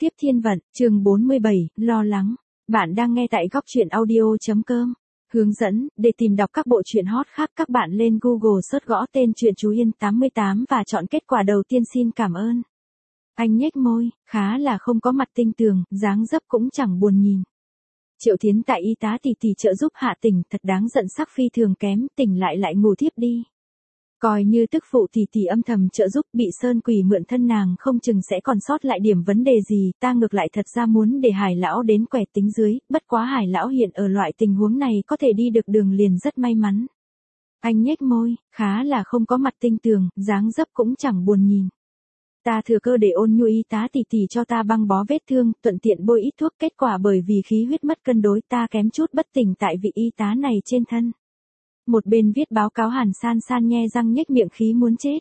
Tiếp thiên vận, chương 47, lo lắng. Bạn đang nghe tại góc truyện audio.com. Hướng dẫn, để tìm đọc các bộ truyện hot khác các bạn lên Google search gõ tên truyện Chú Yên 88 và chọn kết quả đầu tiên xin cảm ơn. Anh nhếch môi, khá là không có mặt tinh tường, dáng dấp cũng chẳng buồn nhìn. Triệu Thiến tại y tá tỷ trợ giúp hạ tỉnh thật đáng giận sắc phi thường kém, tỉnh lại ngủ thiếp đi. Coi như tức phụ tỷ âm thầm trợ giúp bị Sơn Quỷ mượn thân nàng không chừng sẽ còn sót lại điểm vấn đề gì, ta ngược lại thật ra muốn để Hải lão đến quẹt tính dưới, bất quá Hải lão hiện ở loại tình huống này có thể đi được đường liền rất may mắn. Anh nhếch môi, khá là không có mặt tinh tường, dáng dấp cũng chẳng buồn nhìn. Ta thừa cơ để Ôn Nhu y tá tỷ cho ta băng bó vết thương, thuận tiện bôi ít thuốc, kết quả bởi vì khí huyết mất cân đối ta kém chút bất tỉnh tại vị y tá này trên thân. Một bên viết báo cáo Hàn San nhe răng nhếch miệng khí muốn chết.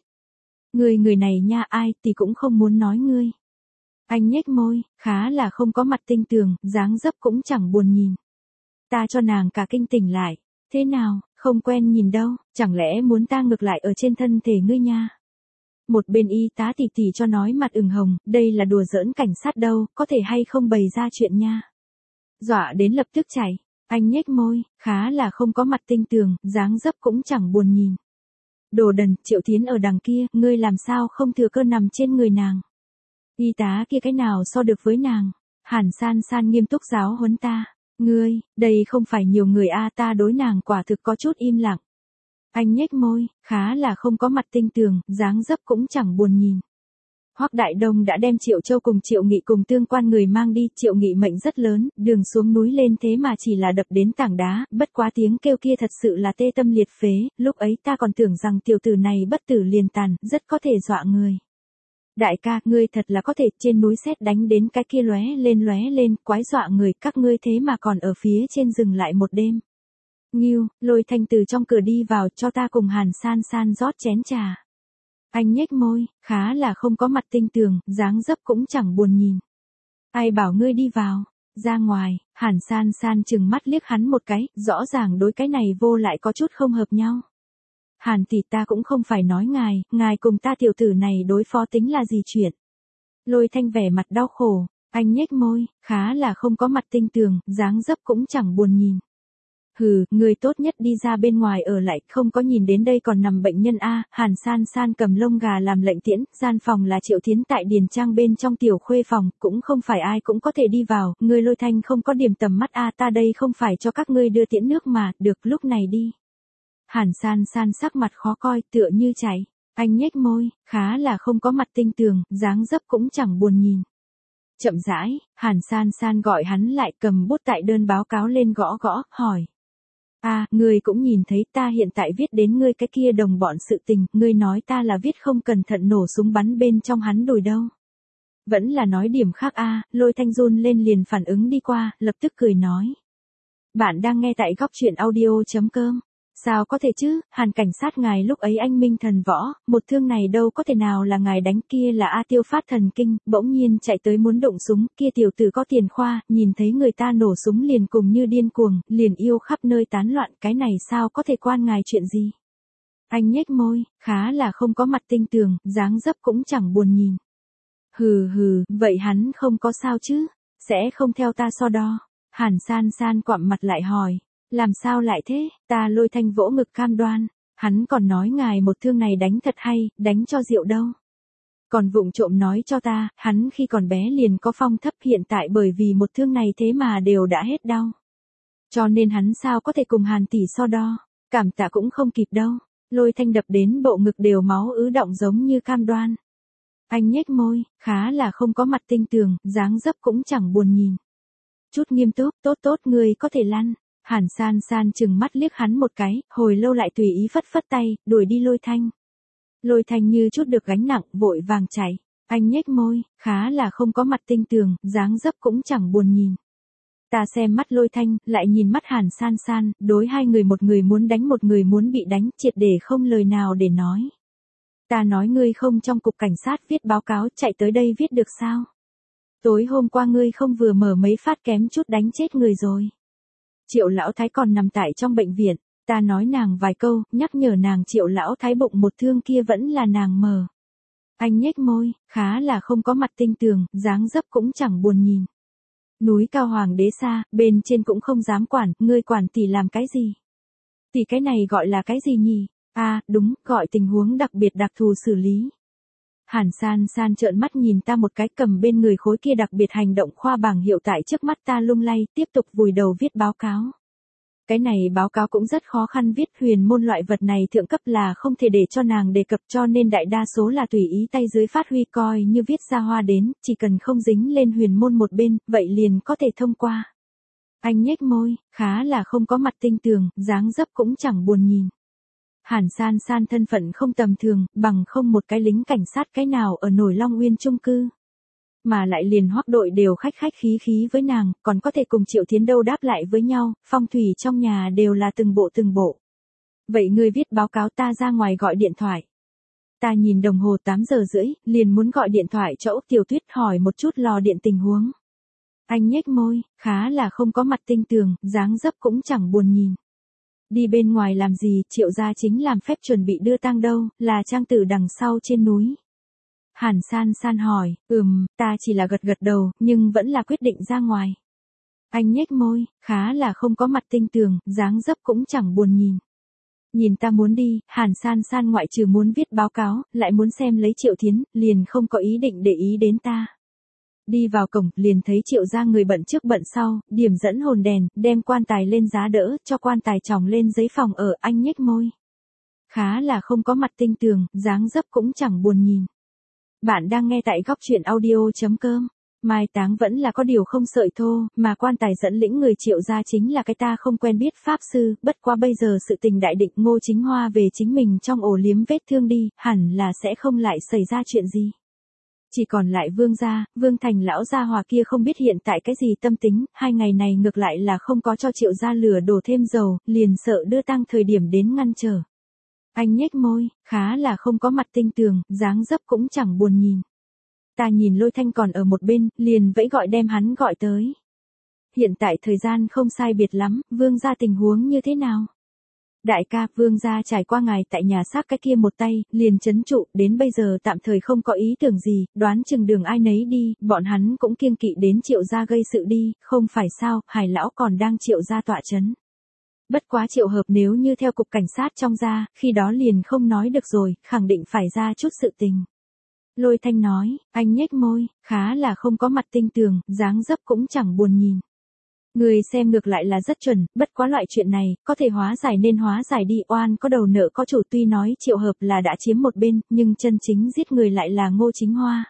Người này nha, ai thì cũng không muốn nói ngươi. Anh nhếch môi, khá là không có mặt tinh tường, dáng dấp cũng chẳng buồn nhìn. Ta cho nàng cả kinh tỉnh lại. Thế nào, không quen nhìn đâu, chẳng lẽ muốn ta ngược lại ở trên thân thể ngươi nha. Một bên y tá tỷ cho nói mặt ửng hồng, đây là đùa giỡn cảnh sát đâu, có thể hay không bày ra chuyện nha. Dọa đến lập tức chạy. Anh nhếch môi, khá là không có mặt tinh tường, dáng dấp cũng chẳng buồn nhìn. Đồ đần, Triệu Thiến ở đằng kia, ngươi làm sao không thừa cơ nằm trên người nàng. Y tá kia cái nào so được với nàng. Hàn San nghiêm túc giáo huấn ta. Ngươi, đây không phải nhiều người ta đối nàng quả thực có chút im lặng. Anh nhếch môi, khá là không có mặt tinh tường, dáng dấp cũng chẳng buồn nhìn. Hoắc Đại Đông đã đem Triệu Châu cùng Triệu Nghị cùng tương quan người mang đi, Triệu Nghị mệnh rất lớn, đường xuống núi lên thế mà chỉ là đập đến tảng đá, bất quá tiếng kêu kia thật sự là tê tâm liệt phế, lúc ấy ta còn tưởng rằng tiểu tử này bất tử liền tàn, rất có thể dọa người. Đại ca, ngươi thật là có thể, trên núi sét đánh đến cái kia lóe lên, quái dọa người, các ngươi thế mà còn ở phía trên dừng lại một đêm. Nghiêu, Lôi Thanh từ trong cửa đi vào, cho ta cùng Hàn San rót chén trà. Anh nhếch môi, khá là không có mặt tinh tường, dáng dấp cũng chẳng buồn nhìn. Ai bảo ngươi đi vào, ra ngoài, Hàn San chừng mắt liếc hắn một cái, rõ ràng đối cái này vô lại có chút không hợp nhau. Hàn tỷ, ta cũng không phải nói ngài cùng ta tiểu tử này đối phó tính là gì chuyện. Lôi Thanh vẻ mặt đau khổ, anh nhếch môi, khá là không có mặt tinh tường, dáng dấp cũng chẳng buồn nhìn. Hừ, người tốt nhất đi ra bên ngoài ở lại, không có nhìn đến đây còn nằm bệnh nhân Hàn San cầm lông gà làm lệnh tiễn, gian phòng là Triệu Thiến tại Điền Trang bên trong tiểu khuê phòng, cũng không phải ai cũng có thể đi vào, ngươi Lôi Thanh không có điểm tầm mắt ta đây không phải cho các ngươi đưa tiễn nước mà, được lúc này đi. Hàn San sắc mặt khó coi, tựa như cháy, anh nhếch môi, khá là không có mặt tinh tường, dáng dấp cũng chẳng buồn nhìn. Chậm rãi, Hàn San gọi hắn lại, cầm bút tại đơn báo cáo lên gõ, hỏi. Ngươi cũng nhìn thấy ta hiện tại viết đến ngươi cái kia đồng bọn sự tình, ngươi nói ta là viết không cẩn thận nổ súng bắn bên trong hắn đùi đâu. Vẫn là nói điểm khác Lôi Thanh run lên liền phản ứng đi qua, lập tức cười nói. Bạn đang nghe tại góc truyện audio.com. Sao có thể chứ, Hàn cảnh sát ngài lúc ấy anh minh thần võ, một thương này đâu có thể nào là ngài đánh, kia là Tiêu phát thần kinh, bỗng nhiên chạy tới muốn động súng, kia tiểu tử có tiền khoa, nhìn thấy người ta nổ súng liền cùng như điên cuồng, liền yêu khắp nơi tán loạn, cái này sao có thể quan ngài chuyện gì. Anh nhếch môi, khá là không có mặt tinh tường, dáng dấp cũng chẳng buồn nhìn. Hừ, vậy hắn không có sao chứ, sẽ không theo ta so đo. Hàn San quặm mặt lại hỏi. Làm sao lại thế, ta Lôi Thanh vỗ ngực cam đoan, hắn còn nói ngài một thương này đánh thật hay, đánh cho rượu đâu. Còn vụng trộm nói cho ta, hắn khi còn bé liền có phong thấp, hiện tại bởi vì một thương này thế mà đều đã hết đau. Cho nên hắn sao có thể cùng Hàn tỷ so đo, cảm tạ cũng không kịp đâu. Lôi Thanh đập đến bộ ngực đều máu ứ động giống như cam đoan. Anh nhếch môi, khá là không có mặt tinh tường, dáng dấp cũng chẳng buồn nhìn. Chút nghiêm túc, tốt ngươi có thể lăn. Hàn San chừng mắt liếc hắn một cái, hồi lâu lại tùy ý phất tay, đuổi đi Lôi Thanh. Lôi Thanh như chút được gánh nặng, vội vàng chạy. Anh nhếch môi, khá là không có mặt tinh tường, dáng dấp cũng chẳng buồn nhìn. Ta xem mắt Lôi Thanh, lại nhìn mắt Hàn San, đối hai người, một người muốn đánh một người muốn bị đánh, triệt để không lời nào để nói. Ta nói ngươi không trong cục cảnh sát viết báo cáo chạy tới đây viết được sao? Tối hôm qua ngươi không vừa mở mấy phát kém chút đánh chết người rồi. Triệu lão thái còn nằm tại trong bệnh viện, ta nói nàng vài câu, nhắc nhở nàng Triệu lão thái bụng một thương kia vẫn là nàng mờ. Anh nhếch môi, khá là không có mặt tinh tường, dáng dấp cũng chẳng buồn nhìn. Núi cao hoàng đế xa, bên trên cũng không dám quản, ngươi quản tỷ làm cái gì? Tỷ cái này gọi là cái gì nhỉ? À, đúng, gọi tình huống đặc biệt đặc thù xử lý. Hàn San San trợn mắt nhìn ta một cái, cầm bên người khối kia đặc biệt hành động khoa bảng hiệu tại trước mắt ta lung lay, tiếp tục vùi đầu viết báo cáo. Cái này báo cáo cũng rất khó khăn viết, huyền môn loại vật này thượng cấp là không thể để cho nàng đề cập, cho nên đại đa số là tùy ý tay dưới phát huy, coi như viết ra hoa đến, chỉ cần không dính lên huyền môn một bên, vậy liền có thể thông qua. Anh nhếch môi, khá là không có mặt tinh tường, dáng dấp cũng chẳng buồn nhìn. Hàn San San thân phận không tầm thường, bằng không một cái lính cảnh sát cái nào ở nổi Long Uyên chung cư. Mà lại liền Hoắc đội đều khách khách khí khí với nàng, còn có thể cùng Triệu Thiến đâu đáp lại với nhau, phong thủy trong nhà đều là từng bộ từng bộ. Vậy ngươi viết báo cáo, ta ra ngoài gọi điện thoại. Ta nhìn đồng hồ 8 giờ rưỡi, liền muốn gọi điện thoại cho Úc Tiểu Tuyết hỏi một chút lò điện tình huống. Anh nhếch môi, khá là không có mặt tinh tường, dáng dấp cũng chẳng buồn nhìn. Đi bên ngoài làm gì, Triệu gia chính làm phép chuẩn bị đưa tang đâu, là trang tử đằng sau trên núi. Hàn San San hỏi, ta chỉ là gật gật đầu, nhưng vẫn là quyết định ra ngoài. Anh nhếch môi, khá là không có mặt tinh tường, dáng dấp cũng chẳng buồn nhìn. Nhìn ta muốn đi, Hàn San San ngoại trừ muốn viết báo cáo, lại muốn xem lấy Triệu Thiến, liền không có ý định để ý đến ta. Đi vào cổng, liền thấy Triệu gia người bận trước bận sau, điểm dẫn hồn đèn, đem quan tài lên giá đỡ, cho quan tài chồng lên giấy phòng ở, anh nhếch môi. Khá là không có mặt tinh tường, dáng dấp cũng chẳng buồn nhìn. Bạn đang nghe tại góc truyện audio.com. Mai táng vẫn là có điều không sợi thô, mà quan tài dẫn lĩnh người Triệu gia chính là cái ta không quen biết pháp sư, bất qua bây giờ sự tình đại định, Ngô Chính Hoa về chính mình trong ổ liếm vết thương đi, hẳn là sẽ không lại xảy ra chuyện gì. Chỉ còn lại Vương gia, Vương Thành lão gia hòa kia không biết hiện tại cái gì tâm tính, 2 ngày này ngược lại là không có cho Triệu gia lửa đổ thêm dầu, liền sợ đưa tang thời điểm đến ngăn trở. Anh nhếch môi, khá là không có mặt tinh tường, dáng dấp cũng chẳng buồn nhìn. Ta nhìn Lôi Thanh còn ở một bên, liền vẫy gọi đem hắn gọi tới. Hiện tại thời gian không sai biệt lắm, Vương gia tình huống như thế nào? Đại ca, Vương gia trải qua ngài tại nhà xác cái kia một tay, liền chấn trụ, đến bây giờ tạm thời không có ý tưởng gì, đoán chừng đường ai nấy đi, bọn hắn cũng kiêng kỵ đến Triệu gia gây sự đi, không phải sao, Hải lão còn đang Triệu gia tọa chấn. Bất quá Triệu Hợp nếu như theo cục cảnh sát trong gia, khi đó liền không nói được rồi, khẳng định phải ra chút sự tình. Lôi Thanh nói, anh nhếch môi, khá là không có mặt tinh tường, dáng dấp cũng chẳng buồn nhìn. Người xem ngược lại là rất chuẩn, bất quá loại chuyện này, có thể hóa giải nên hóa giải đi, oan có đầu nợ có chủ, tuy nói Triệu Hợp là đã chiếm một bên, nhưng chân chính giết người lại là Ngô Chính Hoa.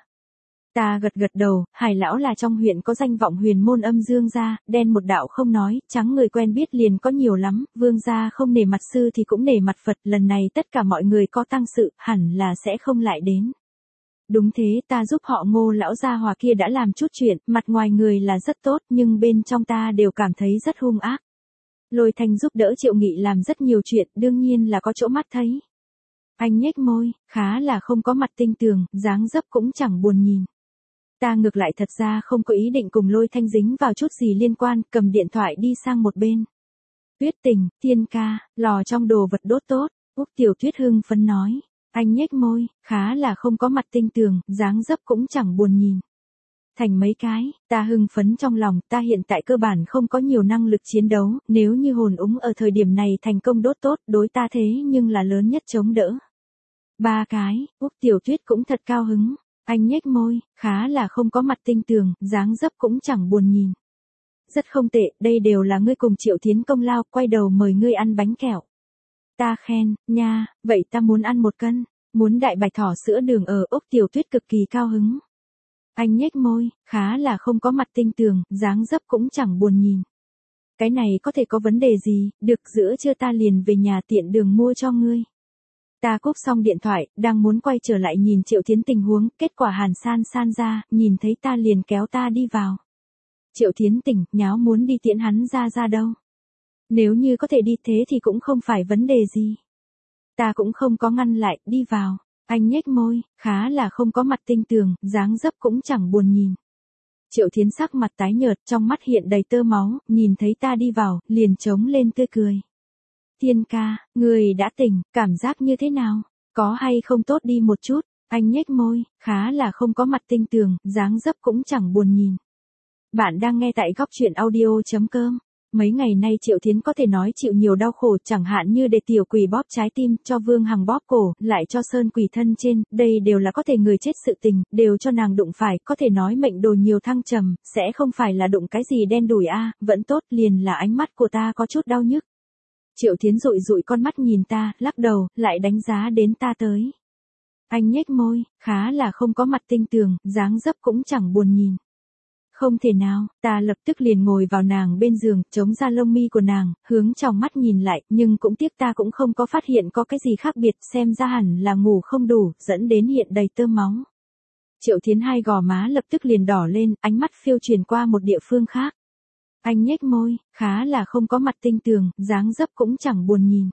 Ta gật gật đầu, Hải lão là trong huyện có danh vọng huyền môn âm Dương gia, đen một đạo không nói, trắng người quen biết liền có nhiều lắm, Vương gia không nể mặt sư thì cũng nể mặt Phật, lần này tất cả mọi người có tang sự, hẳn là sẽ không lại đến. Đúng thế, ta giúp họ Ngô lão gia hòa kia đã làm chút chuyện, mặt ngoài người là rất tốt, nhưng bên trong ta đều cảm thấy rất hung ác. Lôi Thanh giúp đỡ Triệu Nghị làm rất nhiều chuyện, đương nhiên là có chỗ mắt thấy. Anh nhếch môi, khá là không có mặt tinh tường, dáng dấp cũng chẳng buồn nhìn. Ta ngược lại thật ra không có ý định cùng Lôi Thanh dính vào chút gì liên quan, cầm điện thoại đi sang một bên. Tuyết Tình, Thiên ca, lò trong đồ vật đốt tốt, Úc Tiểu Tuyết hưng phấn nói. Anh nhếch môi, khá là không có mặt tinh tường, dáng dấp cũng chẳng buồn nhìn. Thành mấy cái, ta hưng phấn trong lòng, ta hiện tại cơ bản không có nhiều năng lực chiến đấu, nếu như hồn úng ở thời điểm này thành công đốt tốt, đối ta thế nhưng là lớn nhất chống đỡ. 3 cái, Úc Tiểu Tuyết cũng thật cao hứng. Anh nhếch môi, khá là không có mặt tinh tường, dáng dấp cũng chẳng buồn nhìn. Rất không tệ, đây đều là ngươi cùng Triệu Thiến công lao, quay đầu mời ngươi ăn bánh kẹo. Ta khen, nha, vậy ta muốn ăn 1 cân, muốn đại bạch thỏ sữa đường ở. Úc Tiểu Tuyết cực kỳ cao hứng. Anh nhếch môi, khá là không có mặt tinh tường, dáng dấp cũng chẳng buồn nhìn. Cái này có thể có vấn đề gì, được giữa trưa ta liền về nhà tiện đường mua cho ngươi. Ta cúp xong điện thoại, đang muốn quay trở lại nhìn Triệu Thiến tình huống, kết quả Hàn San San ra, nhìn thấy ta liền kéo ta đi vào. Triệu Thiến tỉnh, nháo muốn đi tiễn hắn ra đâu. Nếu như có thể đi thế thì cũng không phải vấn đề gì. Ta cũng không có ngăn lại, đi vào. Anh nhếch môi, khá là không có mặt tinh tường, dáng dấp cũng chẳng buồn nhìn. Triệu Thiến sắc mặt tái nhợt, trong mắt hiện đầy tơ máu, nhìn thấy ta đi vào, liền trống lên tươi cười. Thiên ca, người đã tỉnh, cảm giác như thế nào? Có hay không tốt đi một chút? Anh nhếch môi, khá là không có mặt tinh tường, dáng dấp cũng chẳng buồn nhìn. Bạn đang nghe tại góc truyện audio.com. Mấy ngày nay Triệu Thiến có thể nói chịu nhiều đau khổ, chẳng hạn như để tiểu quỷ bóp trái tim, cho Vương Hằng bóp cổ, lại cho Sơn quỷ thân trên, đây đều là có thể người chết sự tình, đều cho nàng đụng phải, có thể nói mệnh đồ nhiều thăng trầm, sẽ không phải là đụng cái gì đen đủi a, vẫn tốt, liền là ánh mắt của ta có chút đau nhức. Triệu Thiến dụi dụi con mắt nhìn ta, lắc đầu, lại đánh giá đến ta tới. Anh nhếch môi, khá là không có mặt tinh tường, dáng dấp cũng chẳng buồn nhìn. Không thể nào, ta lập tức liền ngồi vào nàng bên giường, chống ra lông mi của nàng, hướng trong mắt nhìn lại, nhưng cũng tiếc ta cũng không có phát hiện có cái gì khác biệt, xem ra hẳn là ngủ không đủ, dẫn đến hiện đầy tơ máu. Triệu Thiến hai gò má lập tức liền đỏ lên, ánh mắt phiêu truyền qua một địa phương khác. Anh nhếch môi, khá là không có mặt tinh tường, dáng dấp cũng chẳng buồn nhìn.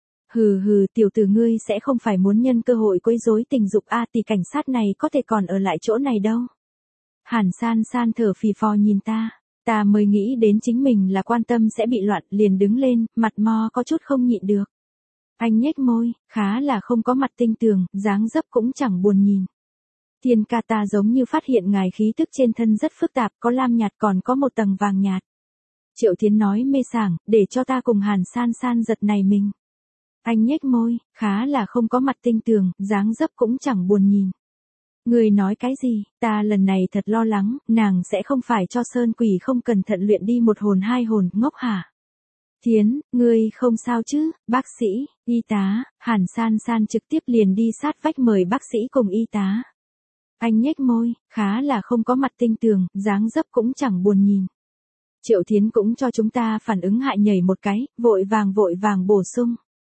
Hừ hừ, tiểu tử ngươi sẽ không phải muốn nhân cơ hội quấy rối tình dục a, thì cảnh sát này có thể còn ở lại chỗ này đâu. Hàn San San thở phì phò nhìn ta mới nghĩ đến chính mình là quan tâm sẽ bị loạn, liền đứng lên, mặt mo có chút không nhịn được. Anh nhếch môi, khá là không có mặt tinh tường, dáng dấp cũng chẳng buồn nhìn. Thiên ca, ta giống như phát hiện ngài khí tức trên thân rất phức tạp, có lam nhạt còn có một tầng vàng nhạt. Triệu Thiến nói mê sảng, để cho ta cùng Hàn San San giật này mình. Anh nhếch môi, khá là không có mặt tinh tường, dáng dấp cũng chẳng buồn nhìn. Người nói cái gì, ta lần này thật lo lắng, nàng sẽ không phải cho Sơn quỷ không cẩn thận luyện đi một hồn hai hồn, ngốc hả? Thiến, ngươi không sao chứ, bác sĩ, y tá, Hàn San San trực tiếp liền đi sát vách mời bác sĩ cùng y tá. Anh nhếch môi, khá là không có mặt tinh tường, dáng dấp cũng chẳng buồn nhìn. Triệu Thiến cũng cho chúng ta phản ứng hại nhảy một cái, vội vàng bổ sung.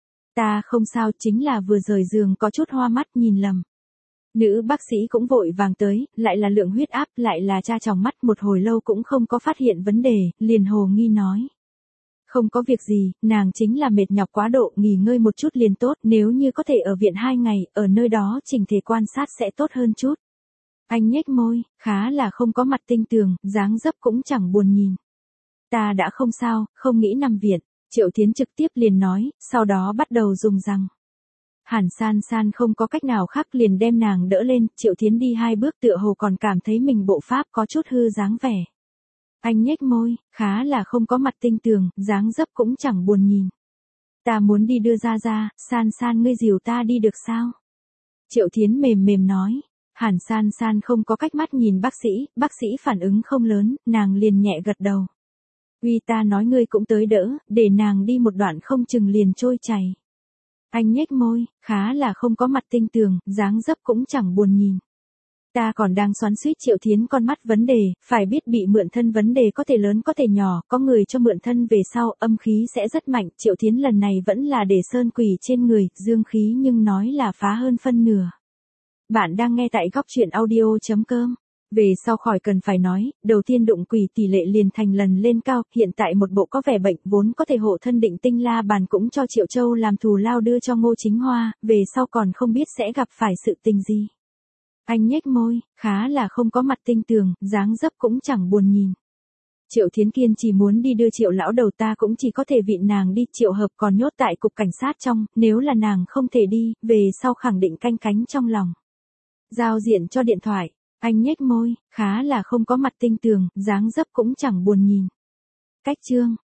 Ta không sao, chính là vừa rời giường có chút hoa mắt nhìn lầm. Nữ bác sĩ cũng vội vàng tới, lại là lượng huyết áp, lại là tra tròng mắt, một hồi lâu cũng không có phát hiện vấn đề, liền hồ nghi nói. Không có việc gì, nàng chính là mệt nhọc quá độ, nghỉ ngơi một chút liền tốt, nếu như có thể ở viện 2 ngày, ở nơi đó chỉnh thể quan sát sẽ tốt hơn chút. Anh nhếch môi, khá là không có mặt tinh tường, dáng dấp cũng chẳng buồn nhìn. Ta đã không sao, không nghĩ nằm viện. Triệu Thiến trực tiếp liền nói, sau đó bắt đầu dùng răng. Hàn San San không có cách nào khác liền đem nàng đỡ lên, Triệu Thiến đi 2 bước tựa hồ còn cảm thấy mình bộ pháp có chút hư dáng vẻ. Anh nhếch môi, khá là không có mặt tinh tường, dáng dấp cũng chẳng buồn nhìn. Ta muốn đi đưa ra, San San ngươi dìu ta đi được sao? Triệu Thiến mềm nói. Hàn San San không có cách mắt nhìn bác sĩ phản ứng không lớn, nàng liền nhẹ gật đầu. Uy, ta nói ngươi cũng tới đỡ, để nàng đi một đoạn không chừng liền trôi chảy. Anh nhếch môi, khá là không có mặt tinh tường, dáng dấp cũng chẳng buồn nhìn. Ta còn đang xoắn xuýt Triệu Thiến con mắt vấn đề, phải biết bị mượn thân vấn đề có thể lớn có thể nhỏ, có người cho mượn thân về sau, âm khí sẽ rất mạnh, Triệu Thiến lần này vẫn là để sơn quỷ trên người, dương khí nhưng nói là phá hơn phân nửa. Bạn đang nghe tại góc truyện audio.com. Về sau khỏi cần phải nói, đầu tiên đụng quỷ tỷ lệ liền thành lần lên cao, hiện tại một bộ có vẻ bệnh vốn có thể hộ thân Định Tinh La Bàn cũng cho Triệu Châu làm thù lao đưa cho Ngô Chính Hoa, về sau còn không biết sẽ gặp phải sự tình gì. Anh nhếch môi, khá là không có mặt tinh tường, dáng dấp cũng chẳng buồn nhìn. Triệu Thiến kiên chỉ muốn đi đưa Triệu lão đầu, ta cũng chỉ có thể vịn nàng đi, Triệu Hợp còn nhốt tại cục cảnh sát trong, nếu là nàng không thể đi, về sau khẳng định canh cánh trong lòng. Giao diện cho điện thoại. Anh nhếch môi, khá là không có mặt tinh tường, dáng dấp cũng chẳng buồn nhìn. Cách chương.